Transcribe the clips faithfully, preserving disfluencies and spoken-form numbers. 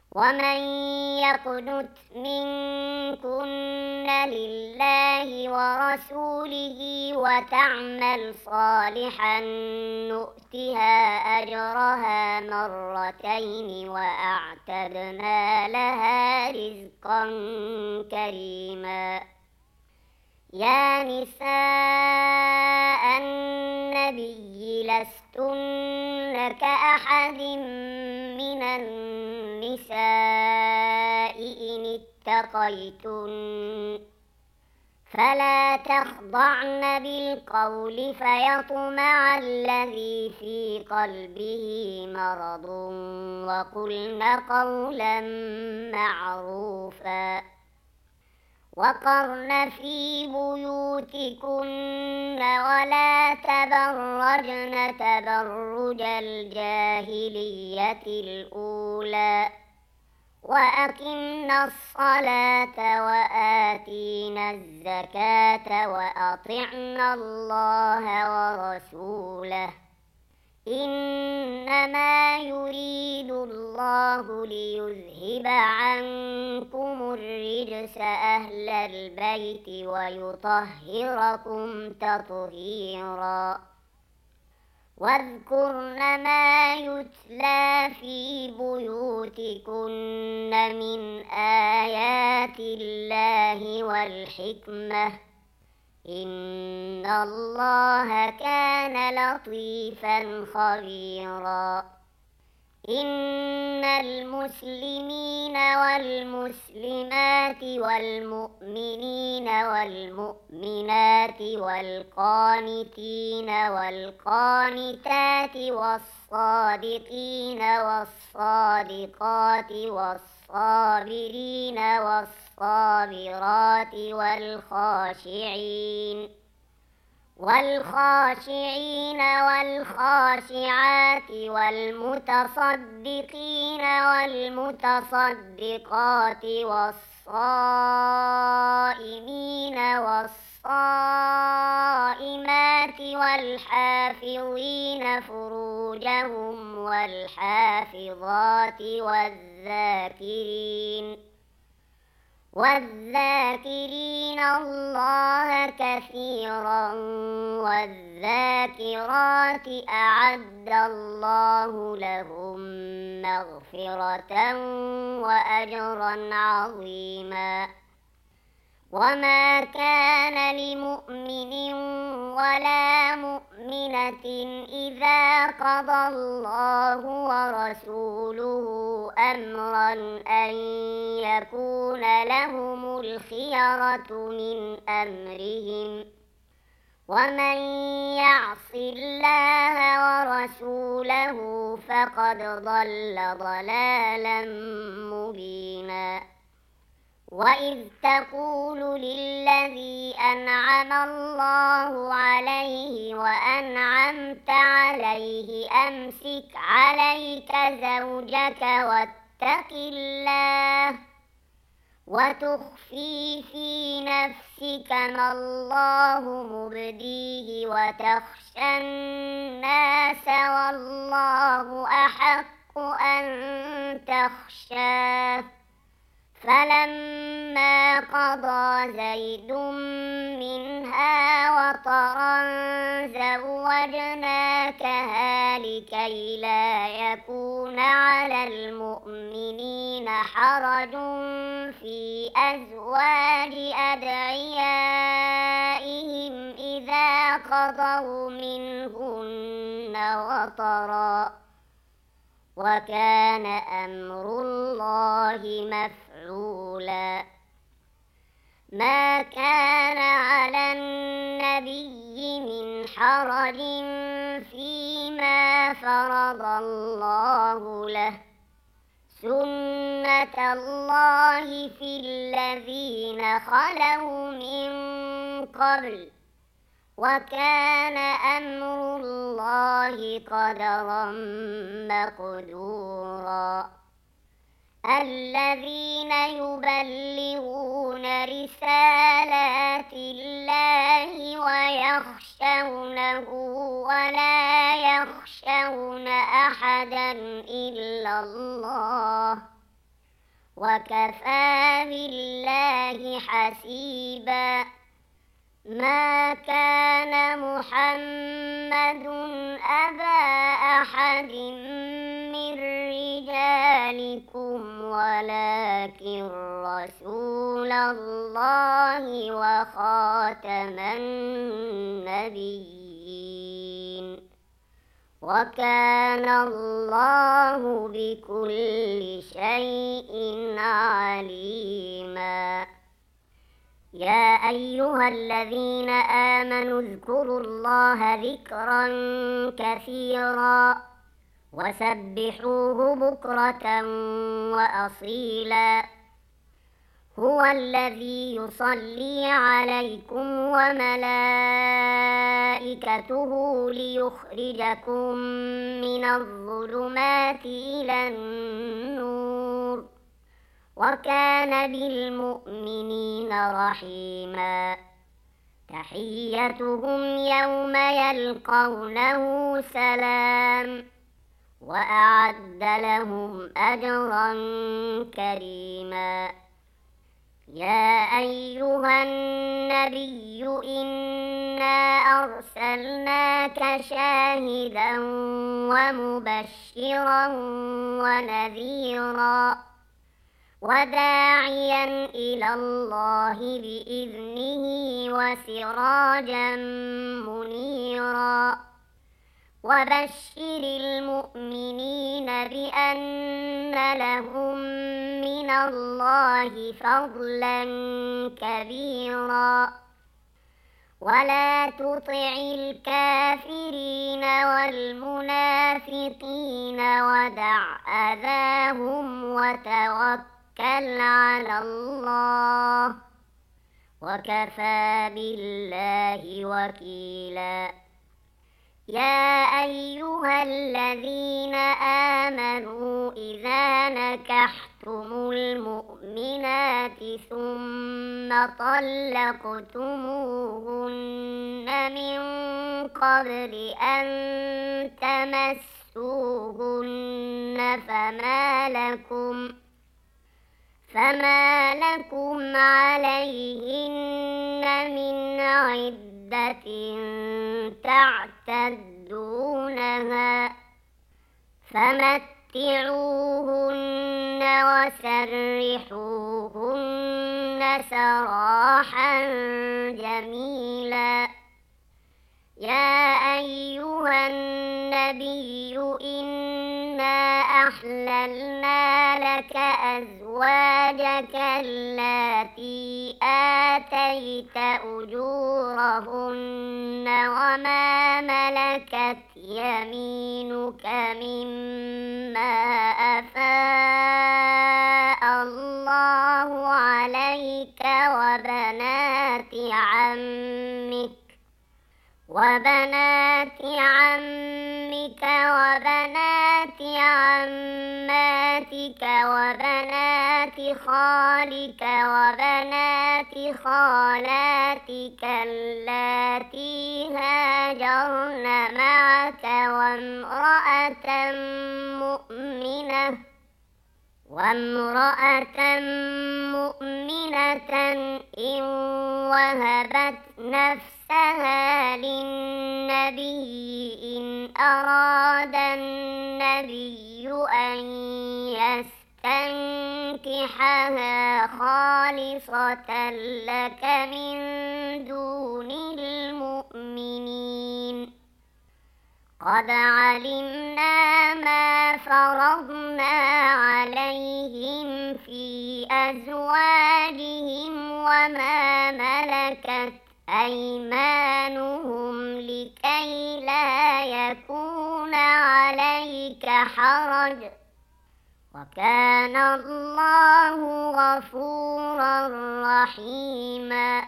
ومن يقنت منكن لله ورسوله وتعمل صالحا نؤتها أجرها مرتين وأعتدنا لها رزقا كريما. يا نساء النبي لستن كأحد من النساء إن اتقيتن فلا تخضعن بالقول فيطمع الذي في قلبه مرض وقلن قولا معروفا. وقرن في بيوتكن ولا تبرجن تبرج الجاهلية الأولى وأقمنا الصلاة وآتينا الزكاة وأطعنا الله ورسوله إنما يريد الله ليذهب عنكم الرجس أهل البيت ويطهركم تطهيرا. واذكرن ما يتلى في بيوتكن من آيات الله والحكمة إن الله كان لطيفا خبيرا. إن المسلمين والمسلمات والمؤمنين والمؤمنات والقانتين والقانتات والصادقين والصادقات والصابرين والصابرات والخاشعين والخاشعين والخاشعات والمتصدقين والمتصدقات والصائمين والصائمات والحافظين فروجهم والحافظات والذاكرين والذاكرين الله كثيرا والذاكرات أعد الله لهم مغفرة وأجرا عظيما. وما كان لمؤمن ولا مؤمنة إذا قضى الله ورسوله أمرا أن يكون لهم الخيرة من أمرهم ومن يعص الله ورسوله فقد ضل ضلالا مبينا. وإذ تقول للذي أنعم الله عليه وأنعمت عليه أمسك عليك زوجك واتق الله وتخفي في نفسك ما الله مبديه وتخشى الناس والله أحق أن تخشاه. فلما قضى زيد منها وطرا زوجناكها لكي لا يكون على المؤمنين حرج في أزواج أدعيائهم إذا قضوا منهن وطرا وكان أمر الله مفعولا. ما كان على النبي من حرج فيما فرض الله له سنة الله في الذين خلوا من قبل وكان أمر الله قدرا مقدورا. الذين يبلغون رسالات الله ويخشونه ولا يخشون أحدا إلا الله وكفى بالله حسيبا. ما كان محمد أبا أحد من رجالكم ولكن رسول الله وخاتم النبيين وكان الله بكل شيء عليما. يا أيها الذين آمنوا اذكروا الله ذكرا كثيرا وسبحوه بكرة وأصيلا. هو الذي يصلي عليكم وملائكته ليخرجكم من الظلمات إلى النور وكان بالمؤمنين رحيما. تحيتهم يوم يلقونه سلام وأعد لهم أجرا كريما. يا أيها النبي إنا أرسلناك شاهدا ومبشرا ونذيرا وداعيا إلى الله بإذنه وسراجا منيرا. وبشر المؤمنين بأن لهم من الله فضلا كبيرا. ولا تطع الكافرين والمنافقين ودع أذاهم وتوكل على الله وكفى بالله وكيلا. يا أيها الذين آمنوا إذا نكحتم المؤمنات ثم طلقتموهن من قبل أن تمسوهن فما لكم فما لكم عليهن من عدة تعتدونها فمتعوهن وسرحوهن سراحا جميلا. يا أيها النبي إنا أحللنا لك أزواجك اللاتي آتيت أجورهن وما ملكت يمينك مما أفاء الله عليك وبنات عمك وبنات عمك وبنات عماتك وبنات خالك وبنات خالاتك اللاتي هاجرن معك وامرأة مؤمنة وامرأة مؤمنة إن وهبت نفسها للنبي إن أراد النبي أن يستنكحها خالصة لك من دون المؤمنين. قد علمنا ما فرضنا عليهم في أزواجهم وما ملكت أيمانهم لكي لا يكون عليك حرج وكان الله غفورا رحيما.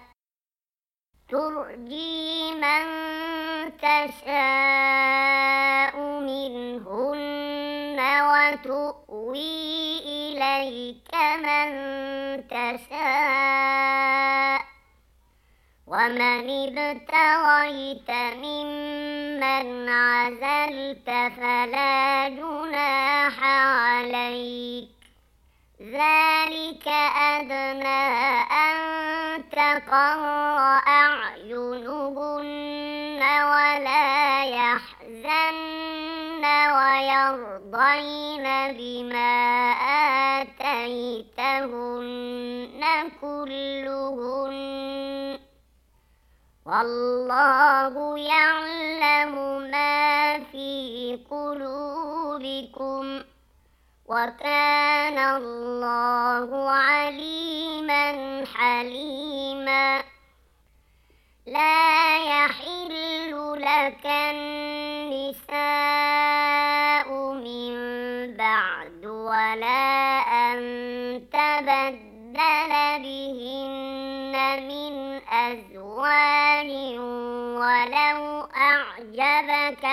ترجي من تشاء منهن وتؤوي إليك من تشاء ومن ابتغيت ممن عزلت فلا جناح عليك ذلك ذلك أدنى أن تقر أعينهن ولا يحزن ويرضين بما آتيتهن كلهن والله يعلم ما في قلوبكم وكان الله عليما حليما. لا يحل لك النساء من بعد ولا أن تبدل بهن من أزواج ولو أعجبك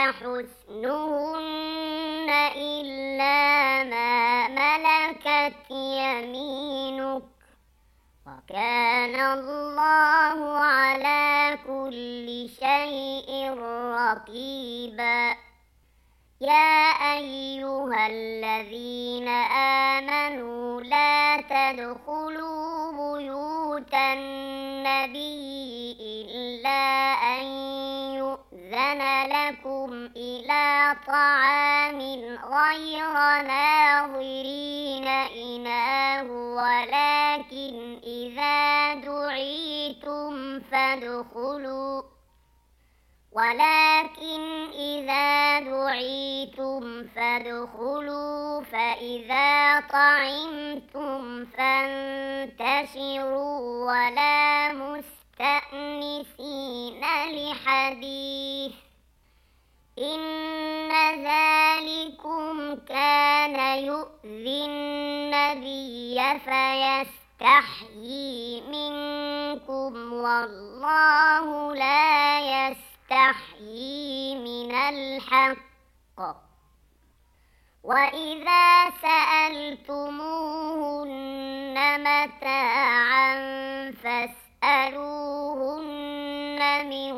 حسنهن إلا ما ملكت يمينك وكان الله على كل شيء رقيبا. يا أيها الذين آمنوا لا تدخلوا بيوت النبي إلا أن يؤذن لكم إلى طعام غير ناظرين إناه ولكن إذا دعيتم فادخلوا ولكن إذا دعيتم فادخلوا فإذا طعمتم فانتشروا ولا مستأنسين لحديث إن ذلكم كان يؤذي النبي فيستحيي منكم والله لا يستحيي تحيي من الحق. وإذا سألتموهن متاعا فاسألوهن من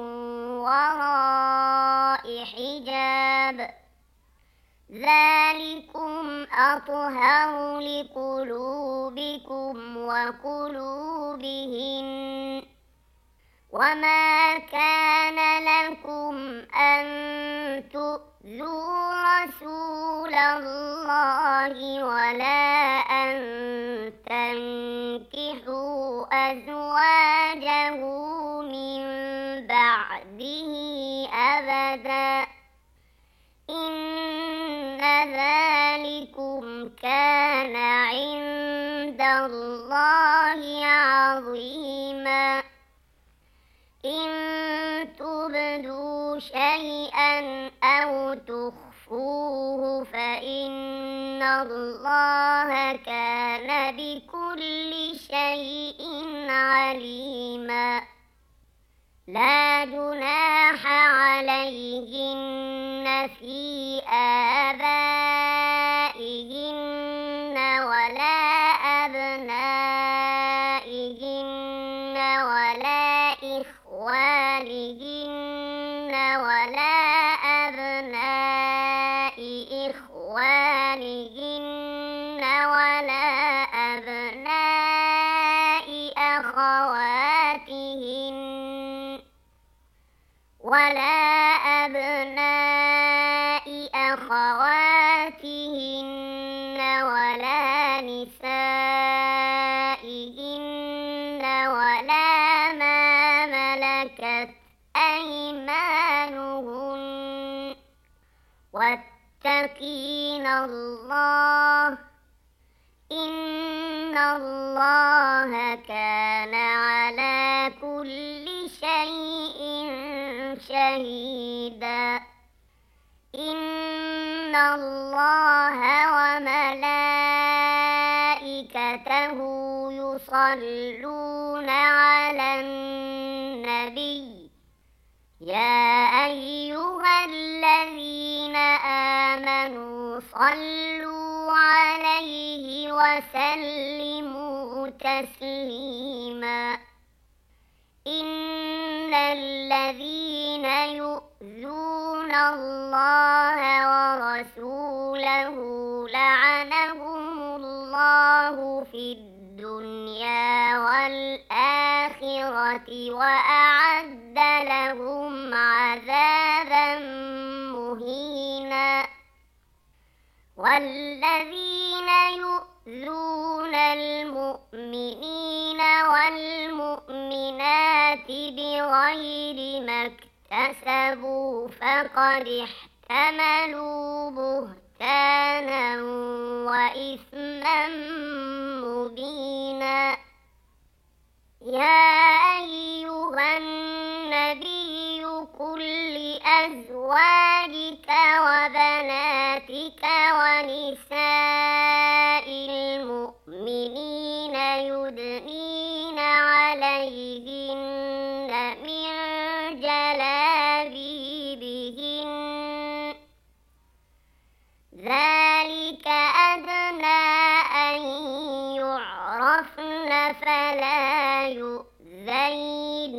وراء حجاب ذلكم أطهر لقلوبكم وقلوبهن. وما كان لكم أن تؤذوا رسول الله ولا أن تنكحوا أزواجه من بعده أبدا إن ذلكم كان عند الله عظيما. إن تبدوا شيئا أو تخفوه فإن الله كان بكل شيء عليما. لا جناح عليهن في آبائهن ولا أبنائهن ولا إخوانهن ولا أبناء إخوانهن ولا أبناء أخواتهن ولا أبناء أخواتهن ولا نسائهن ولا ما ملكت أيمانهن واتقين الله إن الله كان على كل شيء شهيدا. إن الله وملائكته يصلون على النبي يا أيها الذين آمنوا صلوا عليه وسلموا تسليما. إن الذين يؤذون الله ورسوله لعنهم الله في الدنيا الدنيا والآخرة وأعد لهم عذابا مهينا. والذين يؤذون المؤمنين والمؤمنات بغير ما اكتسبوا فقد احتملوا بهتانا وإثما مبينا. يا أيها النبي قل لأزواجك وبناتك ونساء المؤمنين يدنين عليهن من جلابيبهن ذلك أدنى أن يعرفن فلا يؤذين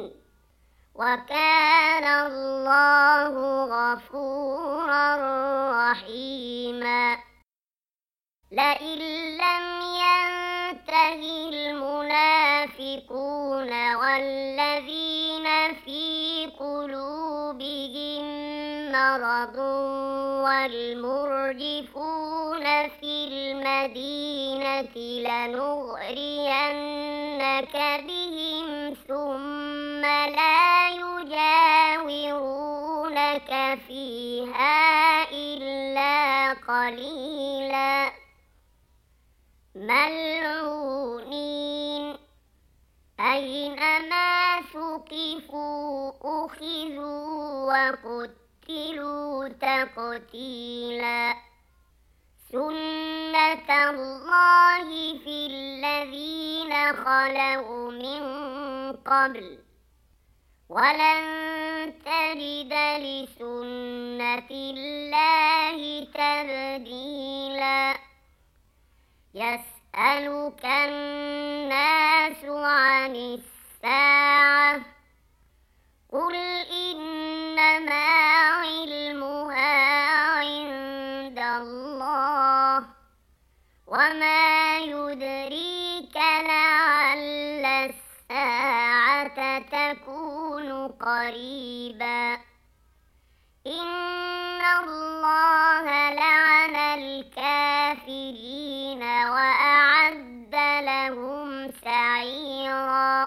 وكان الله غفورا رحيما. لئن لم ينته المنافقون والذين في قلوبهم مرض والمرجفون في المدينة لنغرينك بهم ثم لا يجاورونك فيها إلا قليلا ملعونين أينما ثقفوا أخذوا وقتلوا تقتيلا. سنة الله في الذين خلوا من قبل ولن تجد لسنة الله تبديلا. يسألك الناس عن الساعة قل إنما علمها عند الله وما يدريك لعل الساعة تكون قريبا. إن الله لعن الكافرين وأعد لهم سعيرا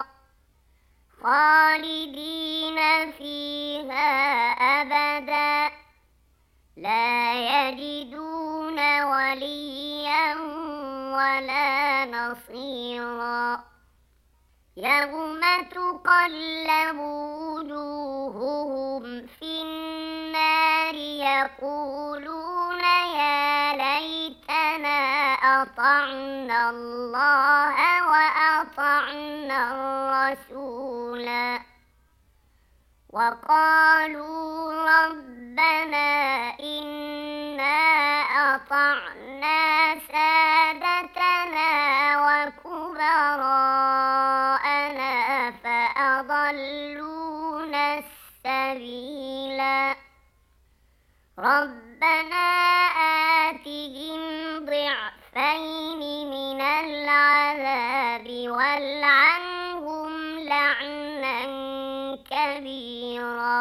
خالدين فيها أبدا لا يجدون وليا ولا نصيرا. يوم تقلب وجوههم في النار يقولون يا ليتنا أطعنا الله وأطعنا الرسولا وقالوا ربنا إنا أطعنا سادتنا وكبراءنا فأضلونا السبيلا. ربنا آتهم ضعفين من العذاب والعنهم لعنا كبيرا.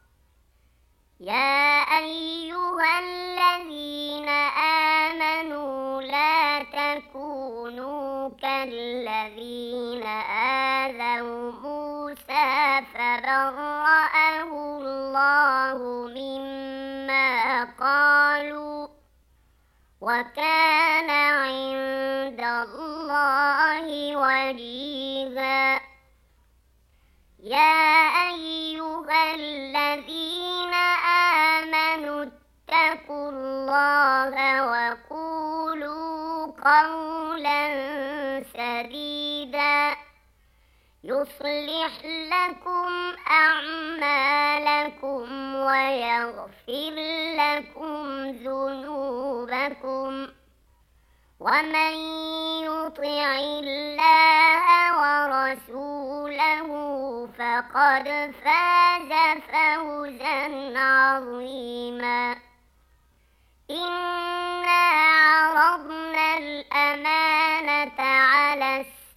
يا أيها الذين آمنوا لا تكونوا كالذين آذوا موسى فبرأه الله مما قالوا وكان عند الله وجيها. يا أيها الذين آمنوا اتقوا الله وقولوا قولا سديدا يصلح لكم أعمالكم ويغفر لكم ذنوبكم ومن يطع الله ورسوله فقد فاز فوزا عظيما. إنا عرضنا الأمانة على السماوات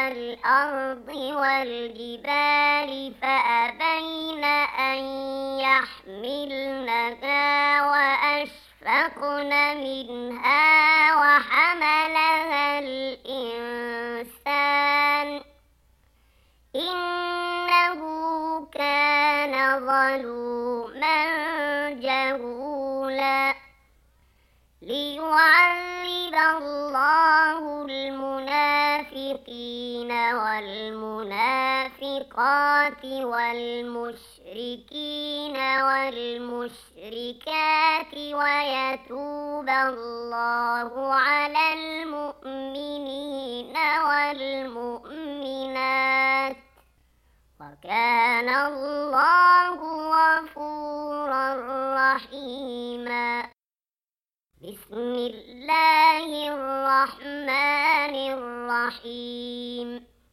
والأرض والجبال فأبين أن يحملنها وأشفقن منها وحملها الإنسان إنه كان ظلوما جهولا ليعذب الله المنافقين والمنافقات والمشركين والمشركات ويتوب الله على المؤمنين والمؤمنات وكان الله غفورا رحيما. بسم الله الرحمن الرحيم.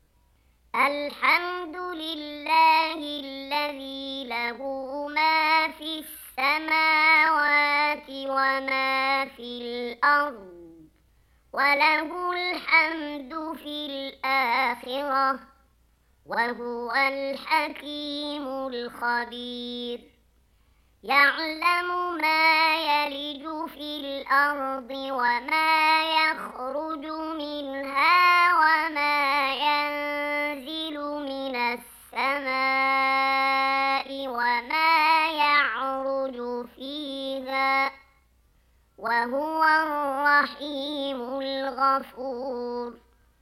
الحمد لله الذي له ما في السماوات وما في الأرض وله الحمد في الآخرة وهو الحكيم الخبير. يعلم ما يلج في الأرض وما يخرج منها وما ينزل من السماء وما يعرج فيها وهو الرحيم الغفور.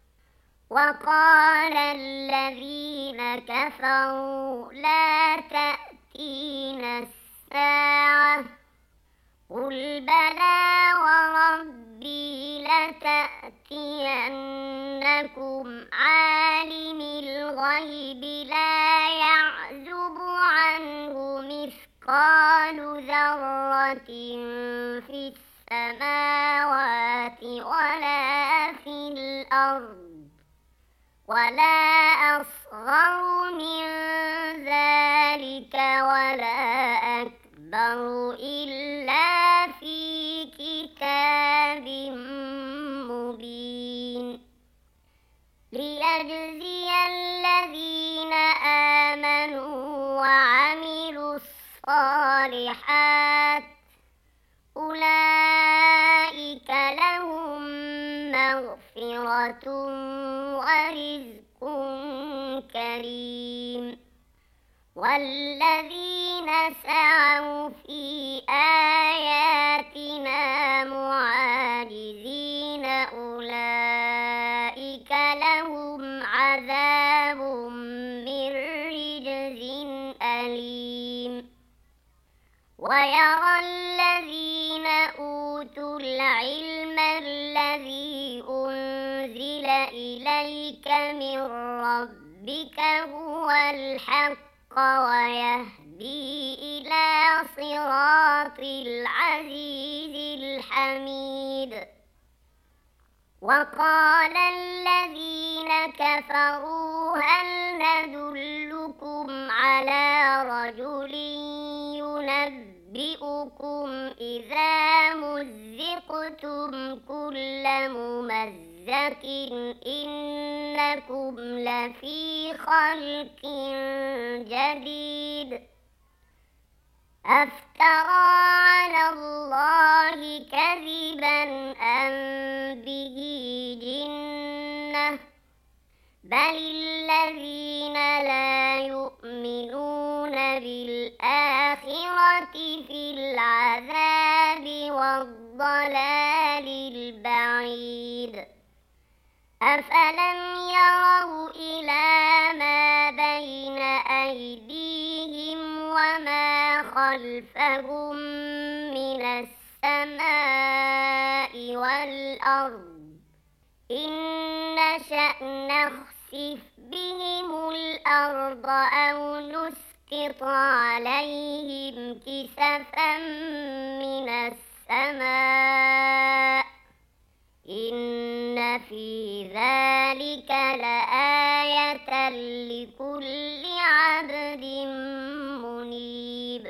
وقال الذين كفروا لا تأتينا الساعة قل بلى وربي لتأتينكم عالم الغيب لا يعزب عنه مثقال ذرة في السماوات ولا في الأرض ولا أصغر من ذلك ولا أكبر إلا في كتاب مبين. ليجزي الذين آمنوا وعملوا الصالحات أولئك لهم مغفرة ورزق كريم. والذين سعوا في آياتنا معاجزين أولئك لهم عذاب من رجز أليم. ويرى الذين أوتوا العلم الذي أنزل إليك من ربك هو الحق ويهدي إلى صراط العزيز الحميد. وقال الذين كفروا هل ندلكم على رجل ينبئكم إذا مزقتم كل ممزق إنكم لفي خلق جديد أفترى على الله كذبا أم به جنة بل الذين لا يؤمنون بالآخرة في العذاب والضلال البعيد. أفلم يروا إلى ما بين أيديهم وما خلفهم من السماء والأرض إن نشأ نخسف بهم الأرض أو نسقط عليهم كسفا من السماء إن في ذلك لآية لكل عبد منيب.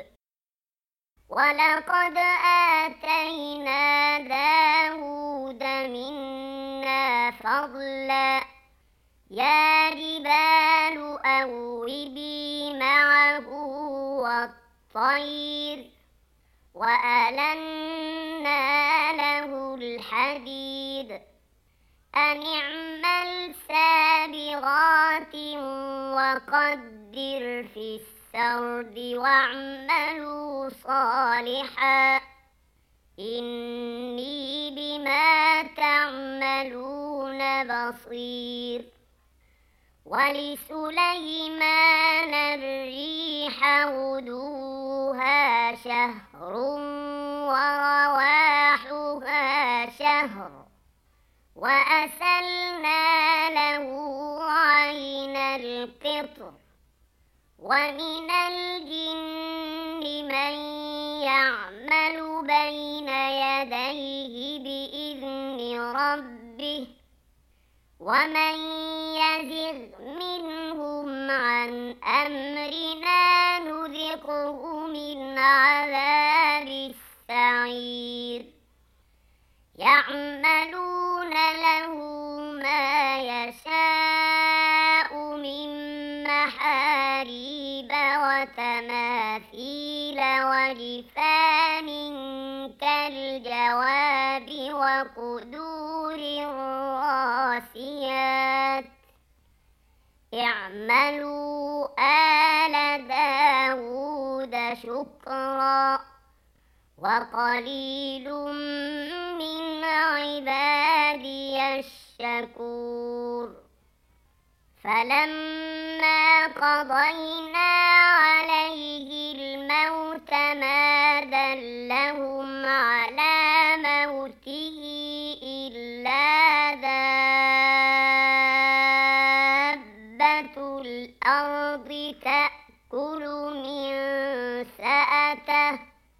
ولقد آتينا داود منا فضلا يا جبال أوبي معه والطير وألنا له الحديد أن اعمل سابغات وقدر في السرد واعملوا صالحا إني بما تعملون بصير. ولسليمان الريح غدوها شهر ورواحها شهر وأسلنا له عين القطر ومن الجن من يعمل بين يديه بإذن ربه ومن يزغ منهم عن أمرنا نذقه من عذاب السعير. يعملون له ما يشاء من محاريب وتماثيل وجفان كالجواب وقدور الراسيات اعملوا آل داود شكرا وقليل من عبادي الشكور. فلما قضينا عليه الموت ما دلهم على موته إلا دابة الأرض تأكل من سأته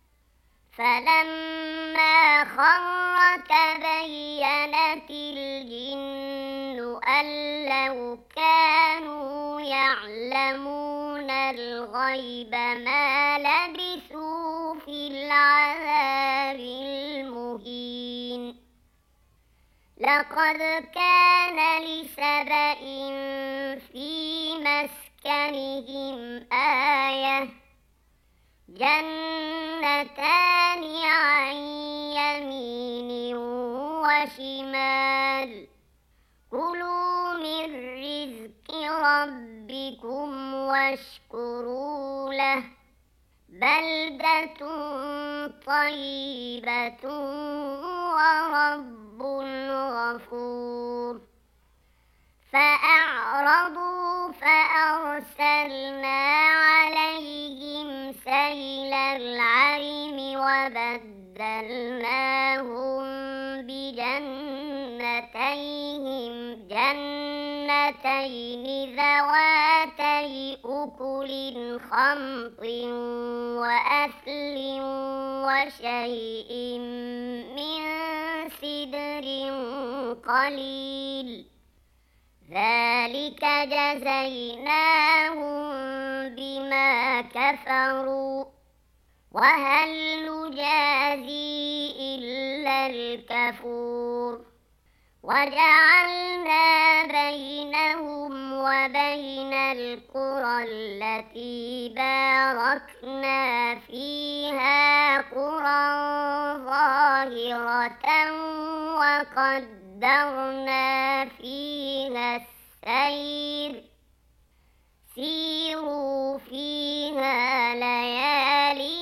فلما خر تبينت الجن أن لو كانوا يعلمون الغيب ما لبثوا في العذاب المهين. لقد كان لسبإ في مسكنهم آية جنتان عن يمين وشمال كلوا من رزق ربكم واشكروا له بلدة طيبة ورب غفور. فأعرضوا فأرسلنا عليهم سيل العرم وبدلناهم بجنتيهم جنتين ذواتي أكل خمط وأثل وشيء من سدر قليل ذلك جزيناهم بما كفروا وهل نجازي إلا الكفور. وجعلنا بينهم وبين القرى التي باركنا فيها قرى ظاهرة وقدرنا فيها السير سيروا فيها ليالي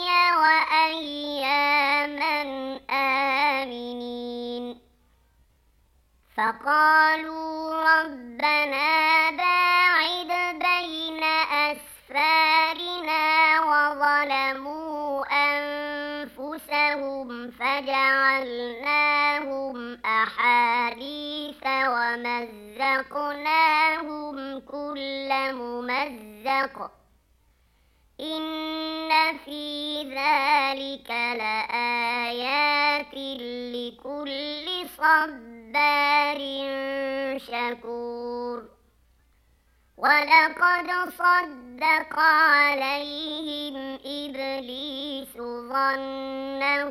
وأياما آمنين. فقالوا ربنا باعد بين أسفارنا وظلموا أنفسهم فجعلناهم أحاديث ومزقناهم كل ممزق إن في ذلك لآيات لكل صبار شكور. ولقد صدق عليهم إبليس ظنه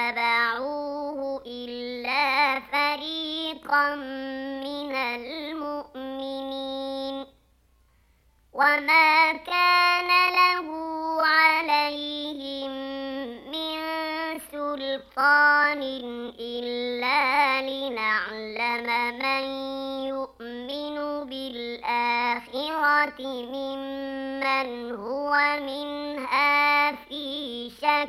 فاتبعوه إلا فريقا من المؤمنين وما كان له عليهم من سلطان إلا لنعلم من يؤمن بالآخرة ممن هو منها في شك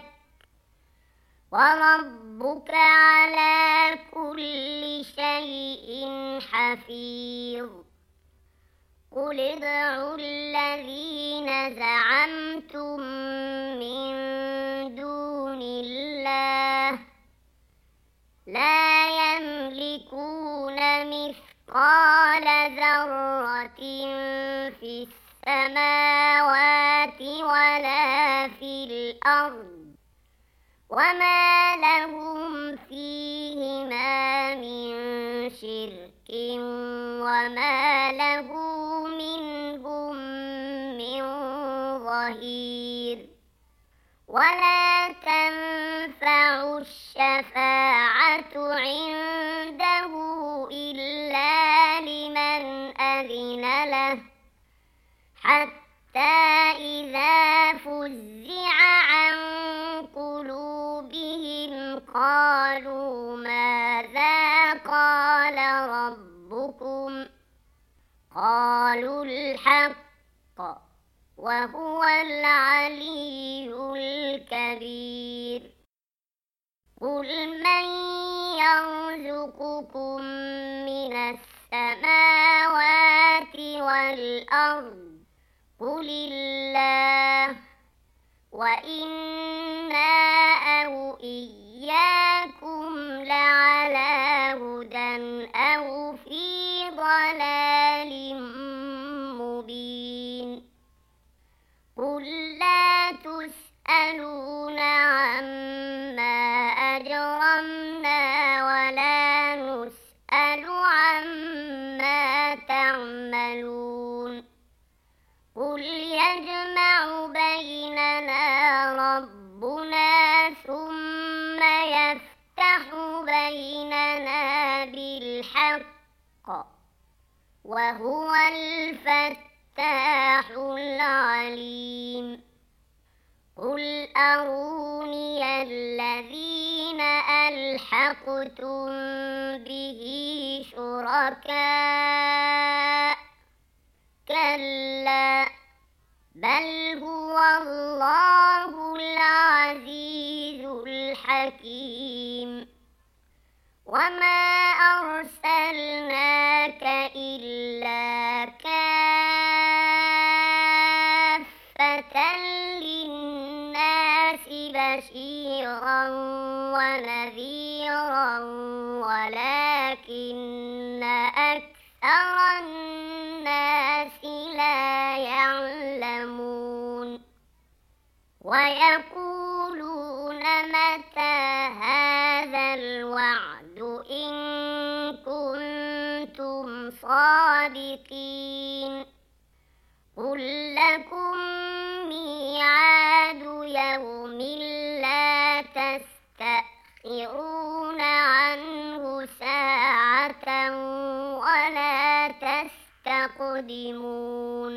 وربك على كل شيء حفيظ قل ادعوا الذين زعمتم من دون الله لا يملكون مثقال ذرة في السماوات ولا في الأرض وما لهم فيهما من شرك وما له منهم من ظهير ولا تنفع الشفاعة عنده إلا لمن أذن له حتى إذا فزع عن قلوبهم قالوا ماذا قال ربكم قالوا الحق وهو العلي الكبير قل من يرزقكم من السماوات والأرض قل الله وإنا أو إياكم لعلى هدى أو في ضلال مبين قل لا تسألون عما أجرمنا ولا نسأل عما تعملون قل يجمع بيننا ربنا ثم يفتح بيننا بالحق وهو الفتاح العليم قل أروني الذين ألحقتم به شركاء كلا بل هو الله العزيز الحكيم وما أرسلناك إلا كافة للناس بشيرا ونذيرا ولكن أكثر الناس لا يعلمون ويقولون متى هذا الوعد إن كنتم صادقين قل لكم ميعاد يوم لا تستأخرون عنه ساعة ولا تستقدمون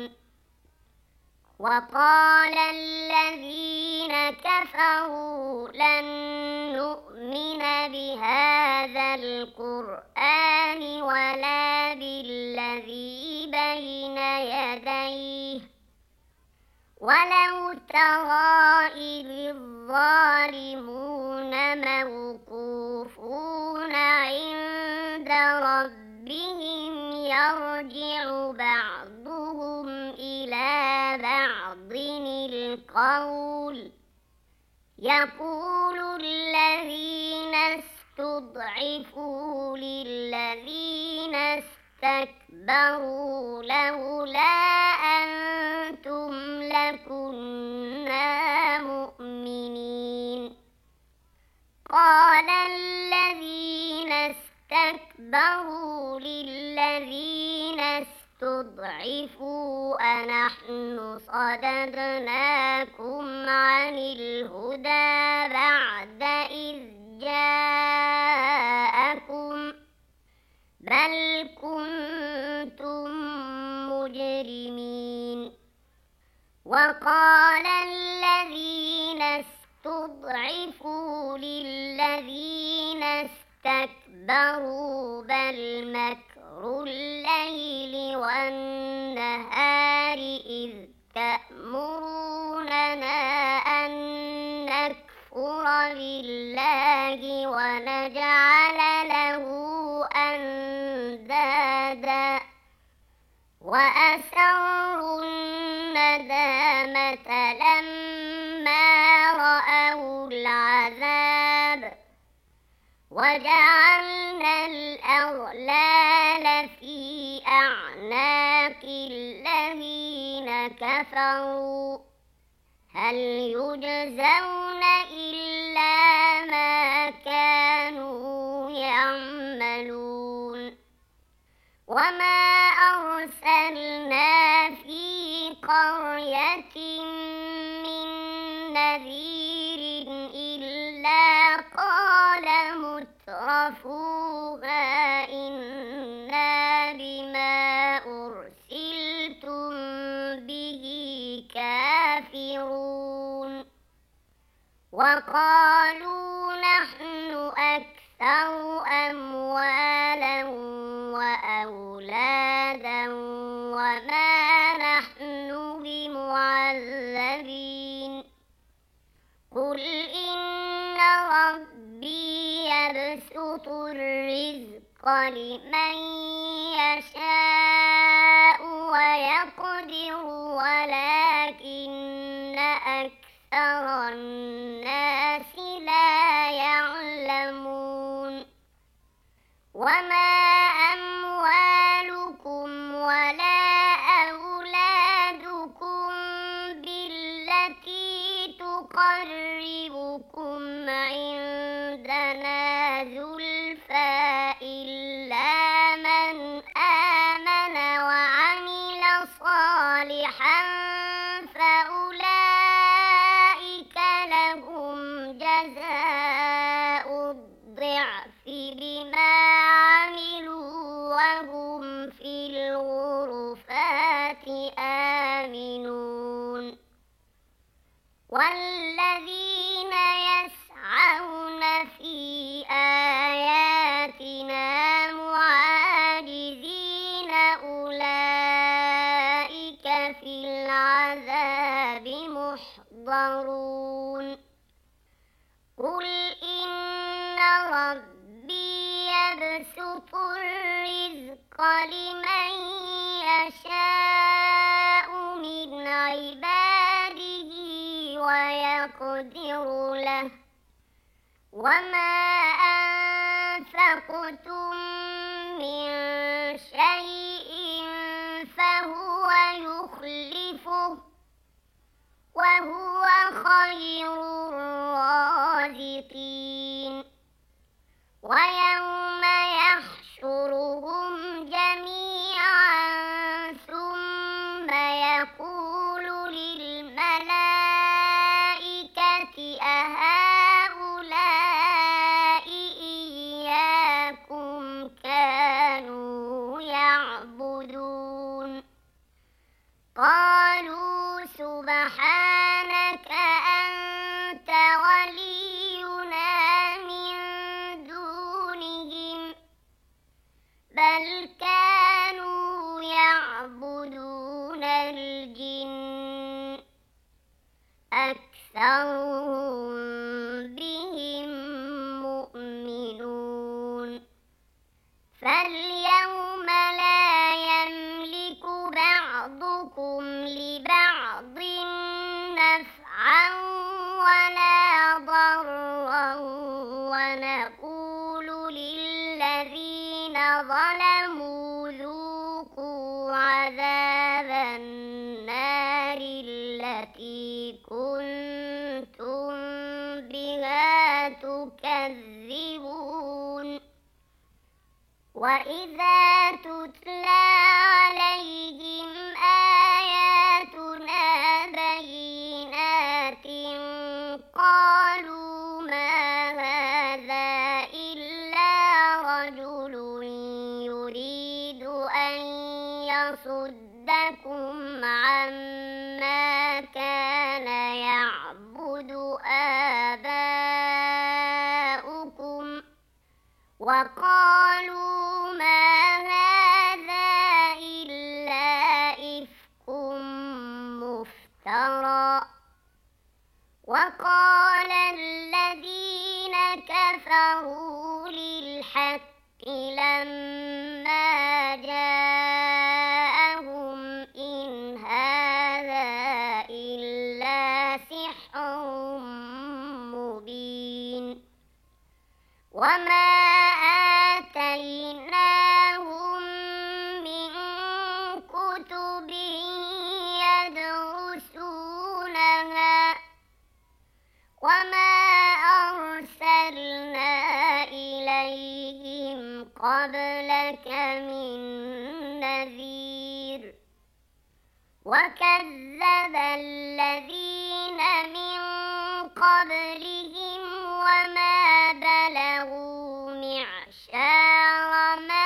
وقال الذين كفروا لن نؤمن بهذا القرآن ولا بالذي بين يديه ولو ترى إذ الظالمون موقوفون عند ربهم يرجع بعضهم إلى بعض القول يقول الذين استضعفوا للذين استكبروا لولا أنتم لكنا مؤمنين قال الذين استكبروا للذين استضعفوا أنحن صددناكم عن الهدى بعد إذ جاءكم بل كنتم مجرمين وقال الذين استضعفوا للذين استكبروا بل مكر الليل والنهار إذ تأمروننا أن نكفر بالله ونجعل له أندادا وأسروا الندامة لما رأوا العذاب وجعلنا الأغلال في أعناق الذين كفروا هل يجزون إلا ما كانوا يعملون وما أرسلنا في قرية من نذير إلا قال مترفوها إنا بما أرسلتم به كافرون وقالوا نحن أكثر أموالا وأولادا وما نحن بمعذبين قل إن ربي يبسط الرزق لمن يشاء ويقدر ولكن أكثر الناس لا يعلمون وما أموالكم ولا أولادكم بالتي تقربكم عندنا زلفى إلا من آمن وعمل صالحا فأولئك لهم جزاء الضعف بما عملوا وهم في الغرفات آمنون والذين يسعون في آياتنا معاجزين أولئك في العذاب محضرون قل إن ربي يبسط الرزق لمن يشاء من عباده ويقدر له وما أنفقتم من شيء فهو يخلفه وهو خير الرازقين ويوم يحشرهم جميعا ثم يقول للملائكة أهؤلاء إياكم كانوا يعبدون قالوا سبحانك أنت ولينا من دونهم بل كانوا يعبدون الجن أكثرهم بهم مؤمنون فاليوم لا يملك بعضكم لبعض نفعا ولا ضرا ونقول للذين ظلموا ذوقوا عذاب النار التي كنتم بها تكذبون وإذا تتلى عليهم آياتنا بينات قالوا ما هذا إلا رجل يريد أن يصدكم عما وقالوا ما هذا إلا إفك مفترى وقال الذين كفروا للحق لما جاءهم إن هذا إلا سحر مبين وما آتيناهم من كتب يدرسونها وما أرسلنا إليهم قبلك من نذير وكذب الذين من قبلهم وما بلغوا معشار ما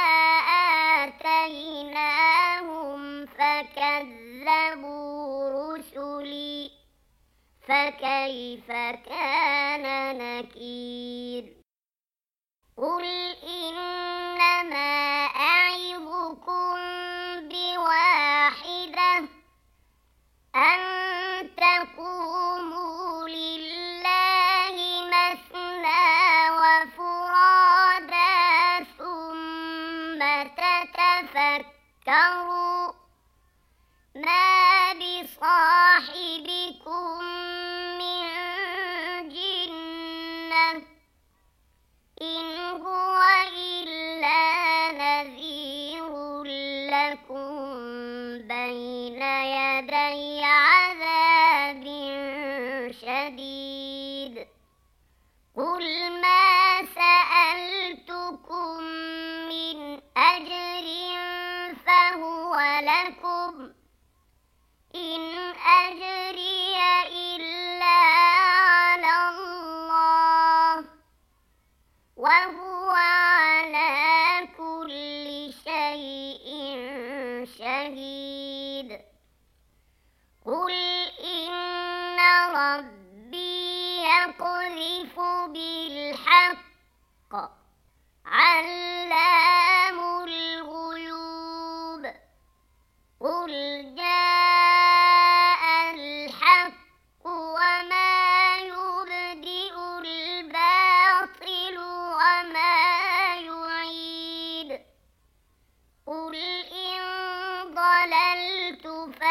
آتيناهم فكذبوا رسلي فكيف كان نكير قل إنما أعظكم بواحدة أن تقوموا لله مثنى وفرادا ثم تتفكروا ما بصاحبكم من جنة إن هو إلا نذير لكم بين يدي عذاب شديد قل ما سألتكم من أجر فهو لكم إن أجري إلا على الله وهو على كل شيء شهيد قل إن ربي يقذف بالحق علام الغيوب قل جاء الحق وما يبدئ الباطل وما يعيد قل إن ضللت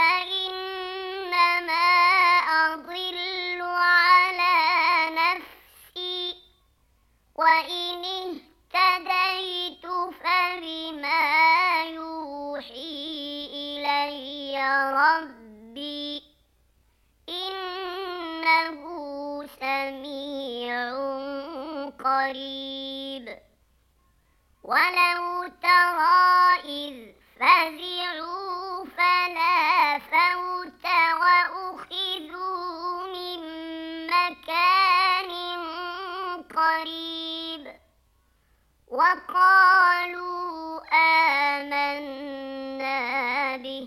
فإنما أضل على نفسي وإن اهتديت فبما يوحي إلي ربي إنه سميع قريب ولو ترى إذ فزعوا فلا فوت وأخذوا من مكان قريب وقالوا آمنا به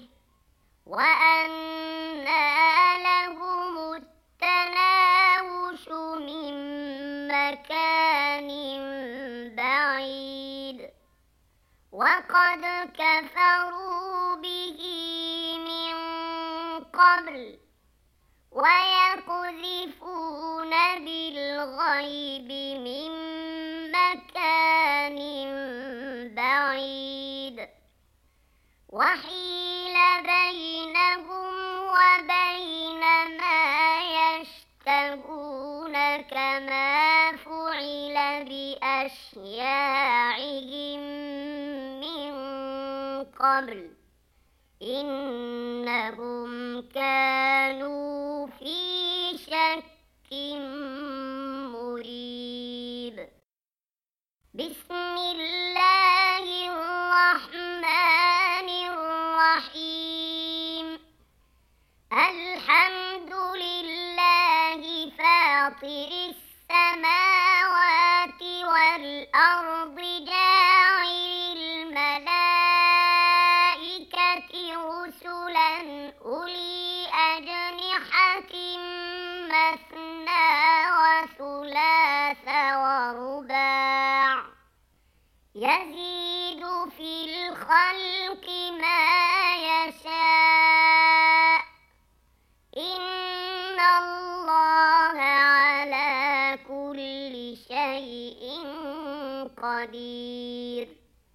وأنى لهم التناوش من مكان بعيد وقد كفروا به من قبل ويقذفون بالغيب من مكان بعيد وحيل بينهم وبين ما يشتهون كما فعل بأشياعهم من قبل إنهم كانوا في شك مريب بسم الله الرحمن الرحيم الحمد لله فاطر السماوات والأرض جاعل الملائكة رسلا أولي أجنحة مثنى وثلاث ورباع في الخلق ما يشاء إن الله على كل شيء قدير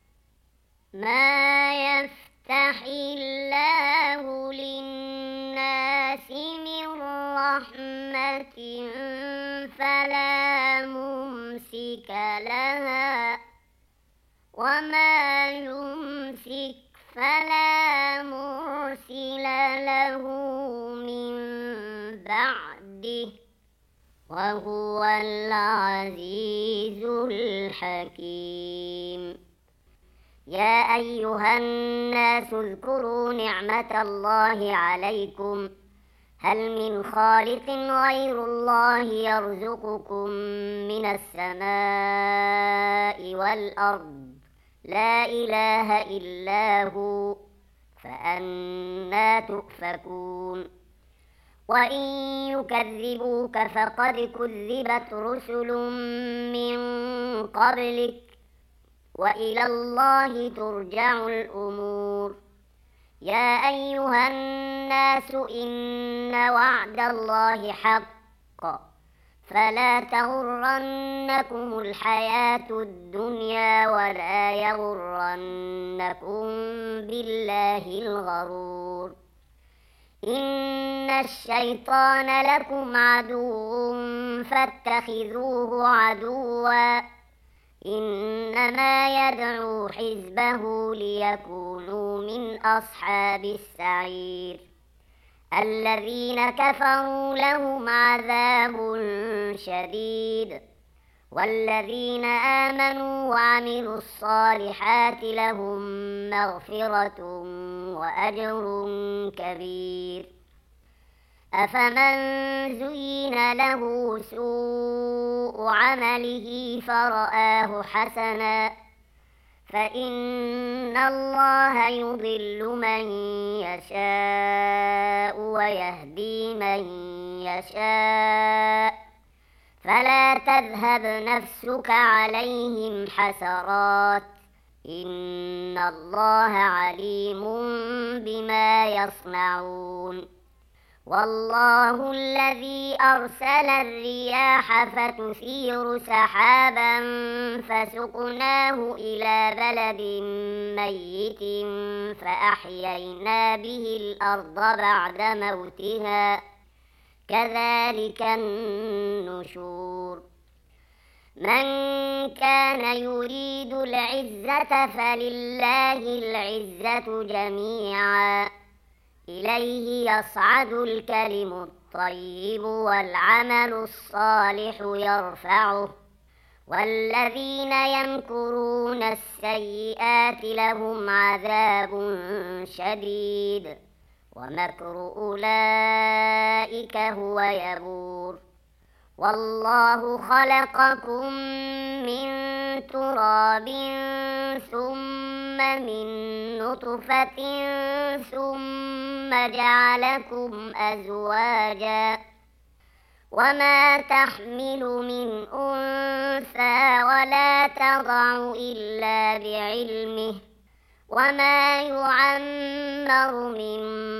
ما يفتح الله للناس من رحمة فلا ممسك لها وما يمسك فلا مرسل له من بعده وهو العزيز الحكيم. يا أيها الناس اذكروا نعمة الله عليكم هل من خالق غير الله يرزقكم من السماء والأرض لا إله إلا هو فأنى تؤفكون وإن يكذبوك فقد كذبت رسل من قبلك وإلى الله ترجع الأمور. يا أيها الناس إن وعد الله حق فلا تغرنكم الحياة الدنيا ولا يغرنكم بالله الغرور إن الشيطان لكم عدو فاتخذوه عدوا إنما يدعو حزبه ليكونوا من أصحاب السعير. الذين كفروا لهم عذاب شديد والذين آمنوا وعملوا الصالحات لهم مغفرة وأجر كبير. أفمن زين له سوء عمله فرآه حسنا فإن الله يضل من يشاء ويهدي من يشاء فلا تذهب نفسك عليهم حسرات إن الله عليم بما يصنعون. والله الذي أرسل الرياح فتثير سحابا فسقناه إلى بلد ميت فأحيينا به الأرض بعد موتها كذلك النشور. من كان يريد العزة فلله العزة جميعا إليه يصعد الكلم الطيب والعمل الصالح يرفعه والذين يمكرون السيئات لهم عذاب شديد ومكر أولئك هو يبور. والله خلقكم من تراب ثم من نطفة ثم جعلكم أزواجا وما تحمل من أنثى ولا تضع إلا بعلمه وما يعمر من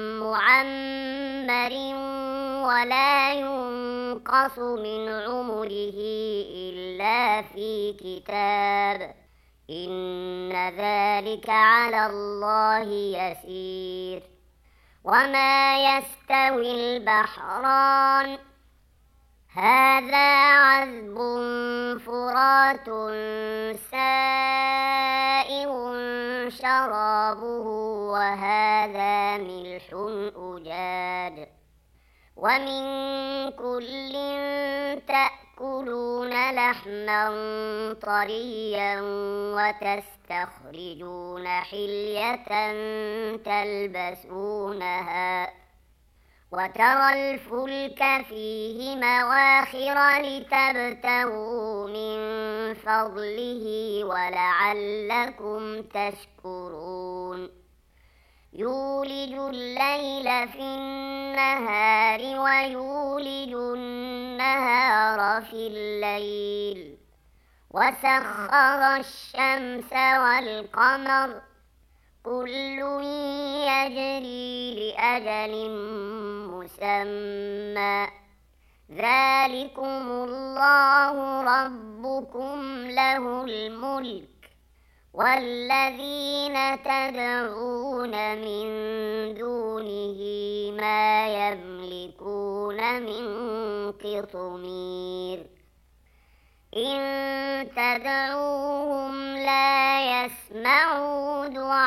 معمر ولا ينقص من عمره إلا في كتاب إن ذلك على الله يسير. وما يستوي البحران هذا عذب فرات سائغ شرابه وهذا ملح أجاج ومن كل تأكلون لحما طريا وتستخرجون حلية تلبسونها وترى الفلك فيه مواخر لتبتغوا من فضله ولعلكم تشكرون. يولج الليل في النهار ويولج النهار في الليل وسخر الشمس والقمر كل يجري لأجل مسمى ذلكم الله ربكم له الملك والذين تدعون من دونه ما يملكون من قطمير إن تدعوهم لا يسمعوا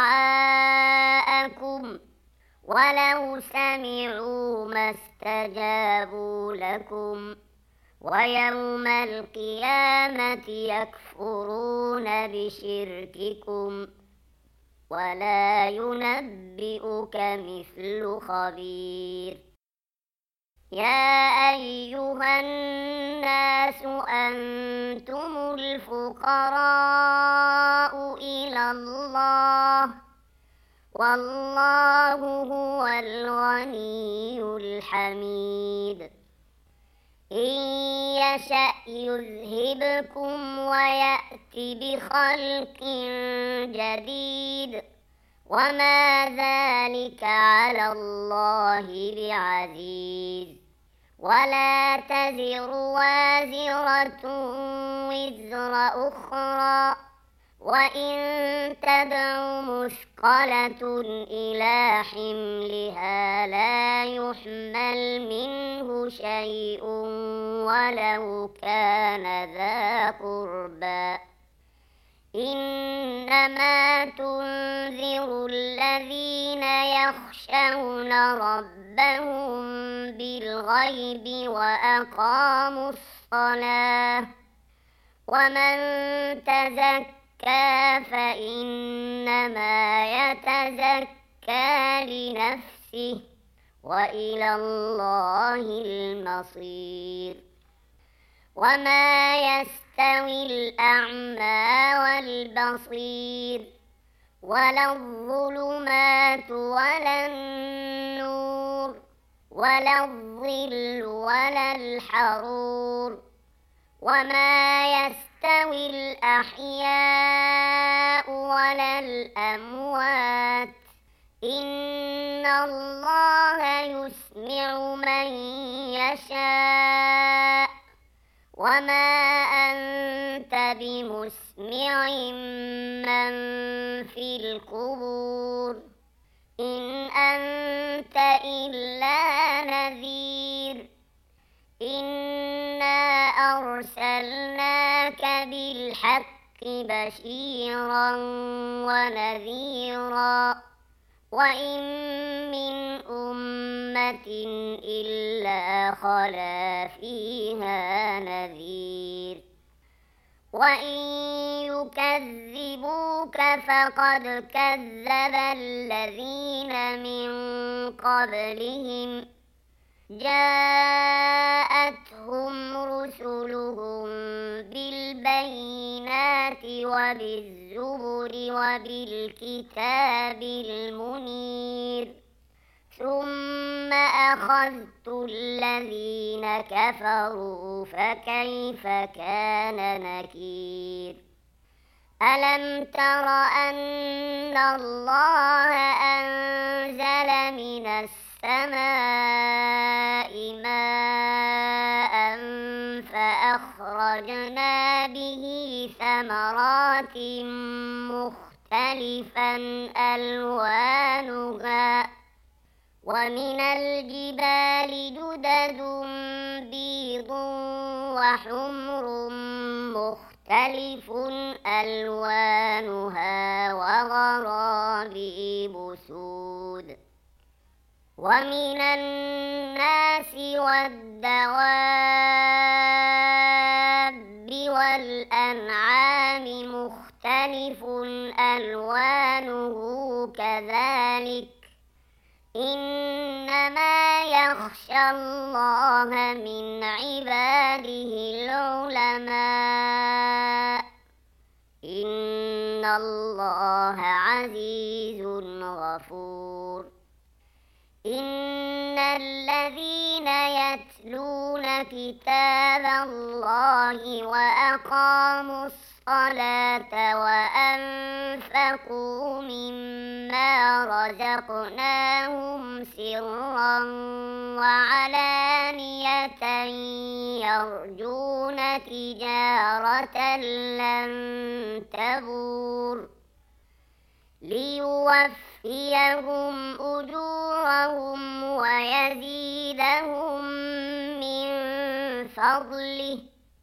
دعاءكم ولو سمعوا ما استجابوا لكم ويوم القيامة يكفرون بشرككم ولا ينبئك مثل خبير يا أيها الناس أنتم الفقراء إلى الله والله هو الغني الحميد إن يشأ يذهبكم ويأتي بخلق جديد وما ذلك على الله بعزيز ولا تزر وازرة وزر أخرى وإن تدع مثقلة إلى حملها لا يحمل منه شيء ولو كان ذا قربى إنما تنذر الذين يخشون ربهم بالغيب وأقاموا الصلاة ومن تزكى فإنما يتزكى لنفسه وإلى الله المصير وما يستوي الأعمى والبصير ولا الظلمات ولا النور ولا الظل ولا الحرور وما يستوي الأحياء ولا الأموات إن الله يسمع من يشاء وما أنت بمسمع من في القبور إن أنت إلا نذير إنا أرسلناك بالحق بشيرا ونذيرا وإن من أمة إلا خلا فيها نذير وإن يكذبوك فقد كذب الذين من قبلهم جاءتهم رسلهم بالبينات وبالزبر وبالكتاب المنير ثم أخذت الذين كفروا فكيف كان نكير ألم تر أن الله أنزل من السماء ماء فأخرجنا به ثمرات مختلفا ألوانها ومن الجبال جدد بيض وحمر مختلف ألوانها وغرابيب سود ومن الناس والدواب والأنعام مختلف ألوانه كذلك إنما يخشى الله من عباده العلماء إن الله عزيز غفور إن الذين يتلون كتاب الله وأقاموا الصلاة وأنفقوا مما رزقناهم سرا وعلانية يرجون تجارة لن تبور ليوفيهم أجورهم ويزيدهم من فضله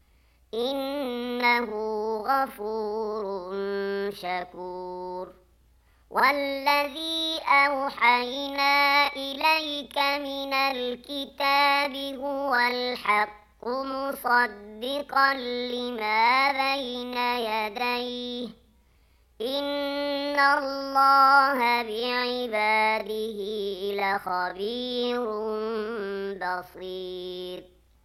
إنه غفور شكور والذي أوحينا إليك من الكتاب هو الحق مصدقا لما بين يديه إن الله بعباده لخبير بصير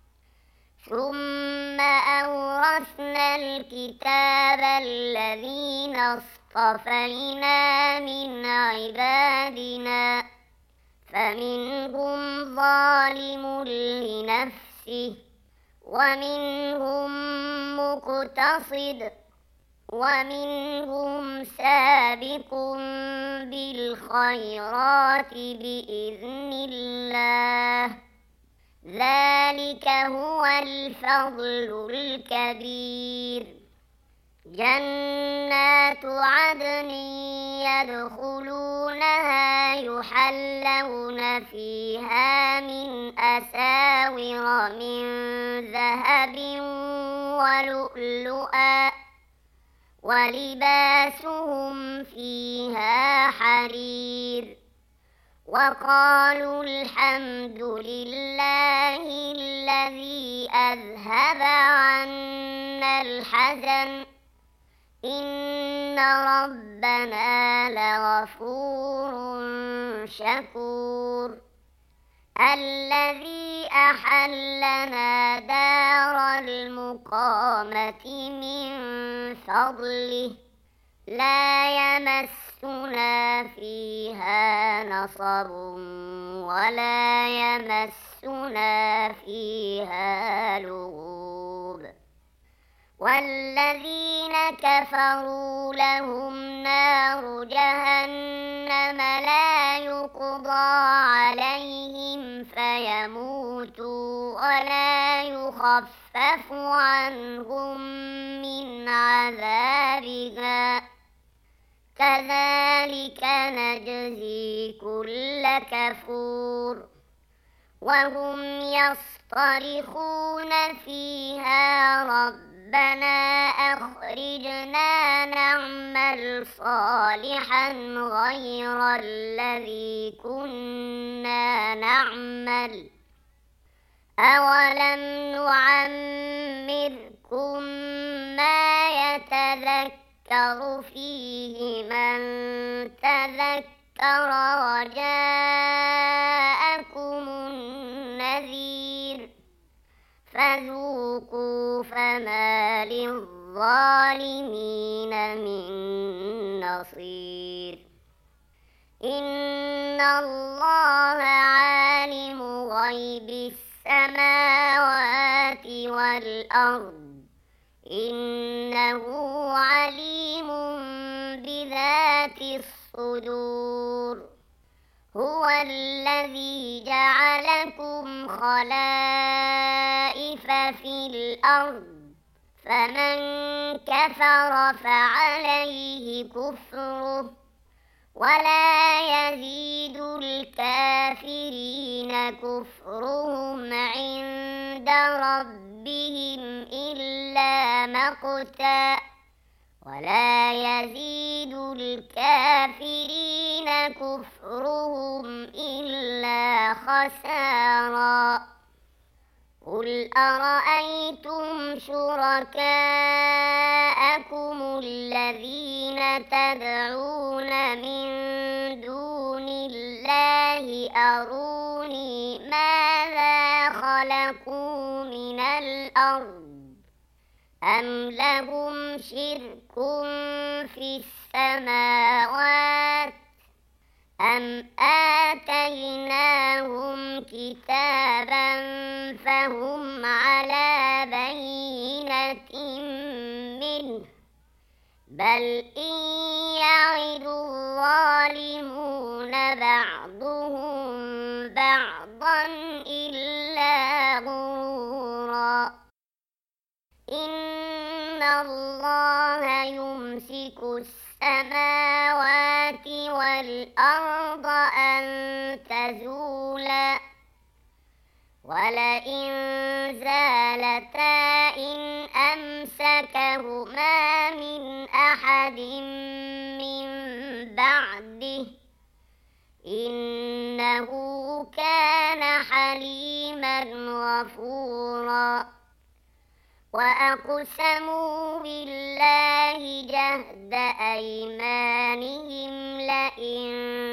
ثم أورثنا الكتاب الذين اصطفينا من عبادنا فمنهم ظالم لنفسه ومنهم مقتصد ومنهم سابق بالخيرات بإذن الله ذلك هو الفضل الكبير جنات عدن يدخلونها يحلون فيها من أساور من ذهب ولؤلؤا ولباسهم فيها حرير وقالوا الحمد لله الذي أذهب عنا الحزن إن ربنا لغفور شكور الذي أحلنا دار المقامة من فضله لا يمسنا فيها نصب ولا يمسنا فيها لغوب والذين كفروا لهم نار جهنم لا يقضى عليهم فيموتوا ولا يخفف عنهم من عذابها كذلك نجزي كل كفور وهم يصطرخون فيها ربنا أخرجنا نعمل صالحا غير الذي كنا نعمل أولم نعمركم ما يتذكر فيه من تذكر وجاءكم النذير فذوقوا فما للظالمين من نصير إن الله عالم غيب السماوات والأرض إنه عليم بذات الصدور هو الذي جعلكم خلائف في الأرض فمن كفر فعليه كفره ولا يزيد الكافرين كفرهم عند ربهم إلا مقتا ولا يزيد الكافرين كفرهم إلا خسارا قل أرأيتم شركاءكم الذين تدعون من دون الله أروني ماذا خلقوا من الأرض أم لهم شرك في السماوات أم آتيناهم كتابا وهم على بينة منه بل إن يعد الظالمون بعضهم بعضا إلا غرورا إن الله يمسك السماوات والأرض أن تزولا ولئن زالتا إن أمسكهما من أحد من بعده إنه كان حليما غفورا وأقسموا بالله جهد أيمانهم لئن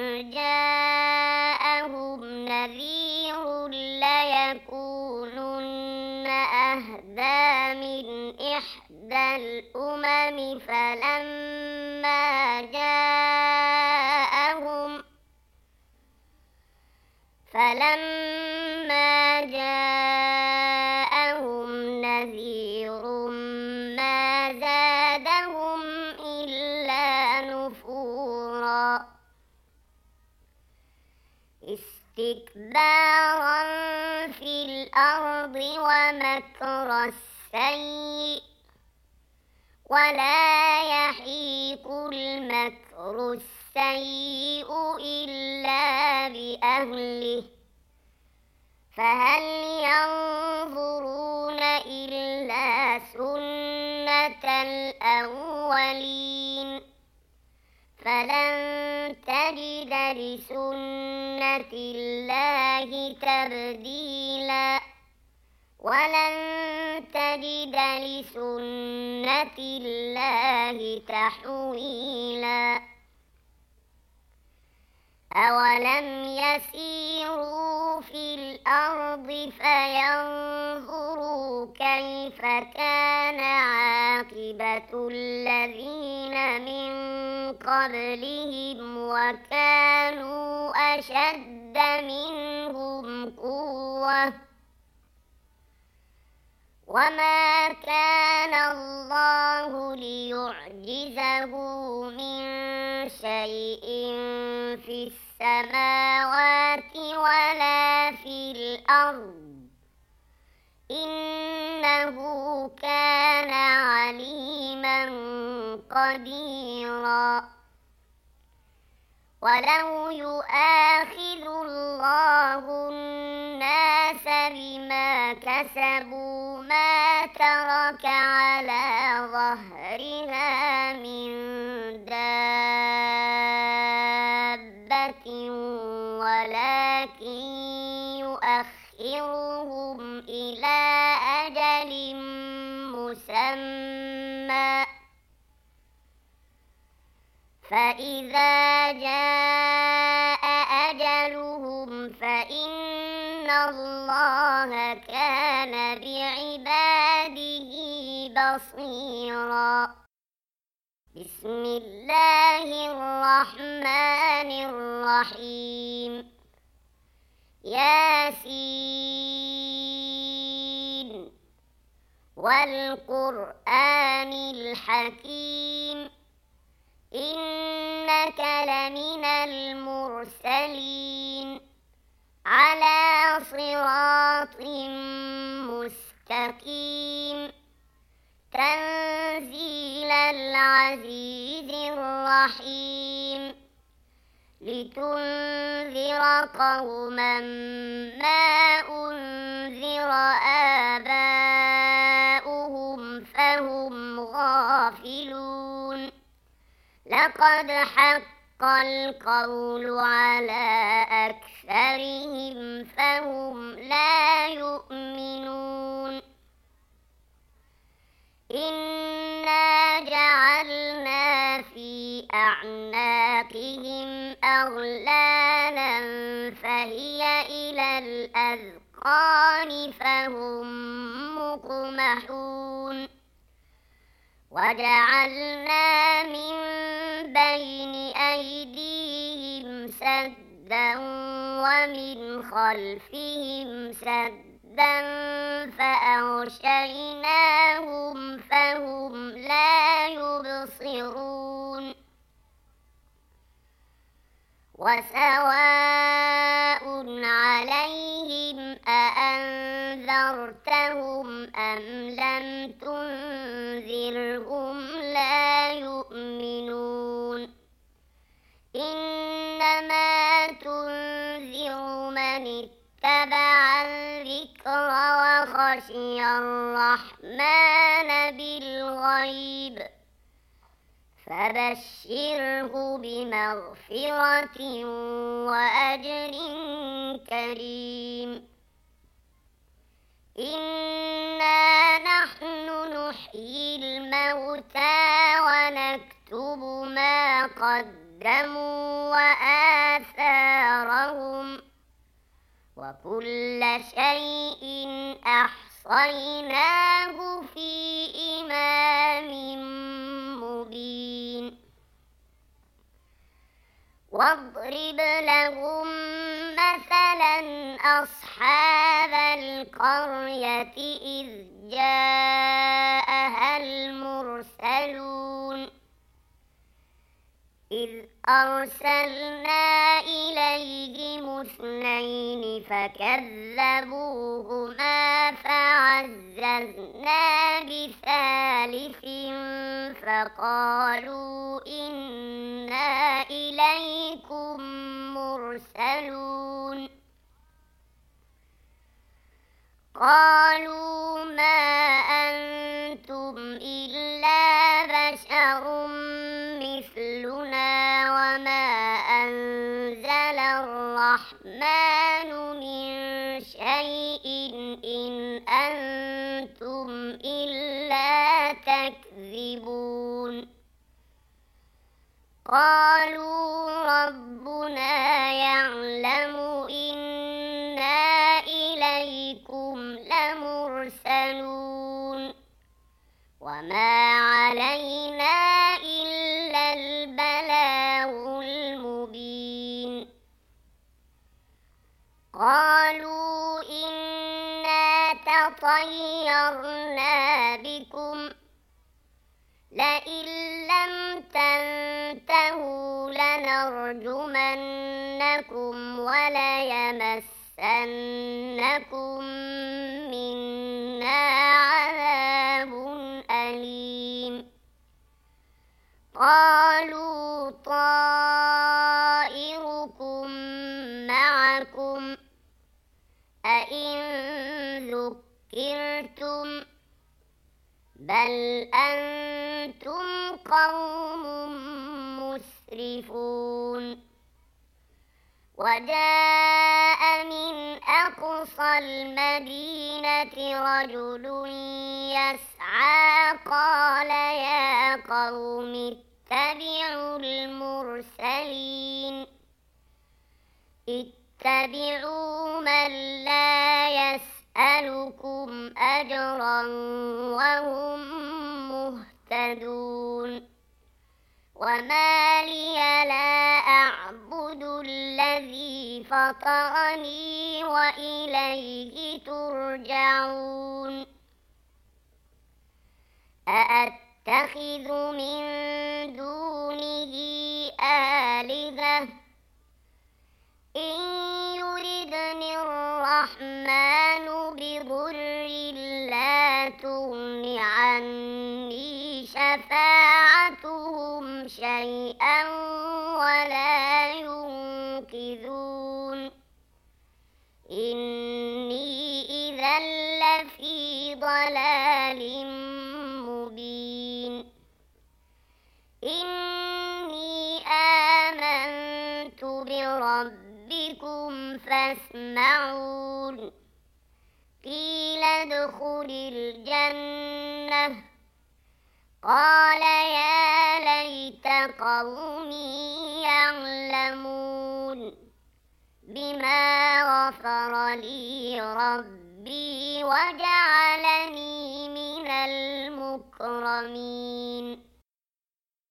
جاءهم نذير ليكونن أهدى من إحدى الأمم فلما جاءهم فلما جاءهم نذير ما زادهم إلا نفورا استكبارا في الأرض ومكر السيء ولا يحيق المكر السيء إلا بأهله فهل ينظرون إلا سنة الأولين فلن تجد لسنة الله تبديلا ولن تجد لسنة الله تحويلا أولم يسيروا في الأرض فينظروا كيف كان عاقبة الذين من قبلهم وكانوا أشد منهم قوة وما كان الله ليعجزه من شيء في السماوات ولا في الأرض إنه كان عليما قديرا ولو يؤاخذ الله الناس بما كسبوا ما ترك على ظهرها من دابة ولكن يؤخرهم إلى أجل مسمى فإذا جاء أجلهم فإن الله كان بعباده بصيرا بسم الله الرحمن الرحيم ياسين والقرآن الحكيم إنك لمن المرسلين على صراط مستقيم تنزيل العزيز الرحيم لتنذر قوما ما أنذر آباؤهم فهم غافلون لقد حق القول على أكثرهم فهم لا يؤمنون إنا جعلنا في أعناقهم أغلالا فهي إلى الأذقان فهم مقمحون وجعلنا من بين أيديهم سدا ومن خلفهم سدا سدا فأغشيناهم فهم لا يبصرون وسواء عليهم أأنذرتهم أم لم تنذرهم لا يؤمنون إنما تنذر من اتبع الذكر وخشي الرحمن بالغيب فبشره بمغفرة وأجر كريم إنا نحن نحيي الموتى ونكتب ما قدموا وآثارهم وكل شيء أحصيناه في إمام مبين واضرب لهم مثلا أصحاب القرية إذ جاءها المرسلون إذ أرسلنا إليهم اثنين فكذبوهما فعززنا بثالث فقالوا إنا إليكم مرسلون قالوا ما أنتم إلا بشر مثلنا وما أنزل الرحمن من شيء إن أنتم إلا تكذبون قالوا ربنا يعلم إنا إليكم لمرسلون وما علينا إلا البلاغ المبين قالوا إنا تطيرنا بكم لئن لم تنتهوا لنرجمنكم وليمسنكم منا عذاب أليم قالوا طائركم معكم أئن ذكرتم بل أنتم قوم مسرفون وجاء من أقصى المدينة رجل يسعى قال يا قوم اتبعوا المرسلين اتبعوا من لا يسألكم أجرا وهم مهتدون وما لي لا أعبد الذي فطرني وإليه ترجعون أأتخذ من دونه آلهة إن يردني الرحمن بضر لا تغن عني شفاعتهم شيئا ولا ينقذون إني إذا لفي ضلال مبين إني آمنت بربكم فاسمعون قيل ادخل الجنة قال يا ليت قومي يعلمون بما غفر لي ربي وجعلني من المكرمين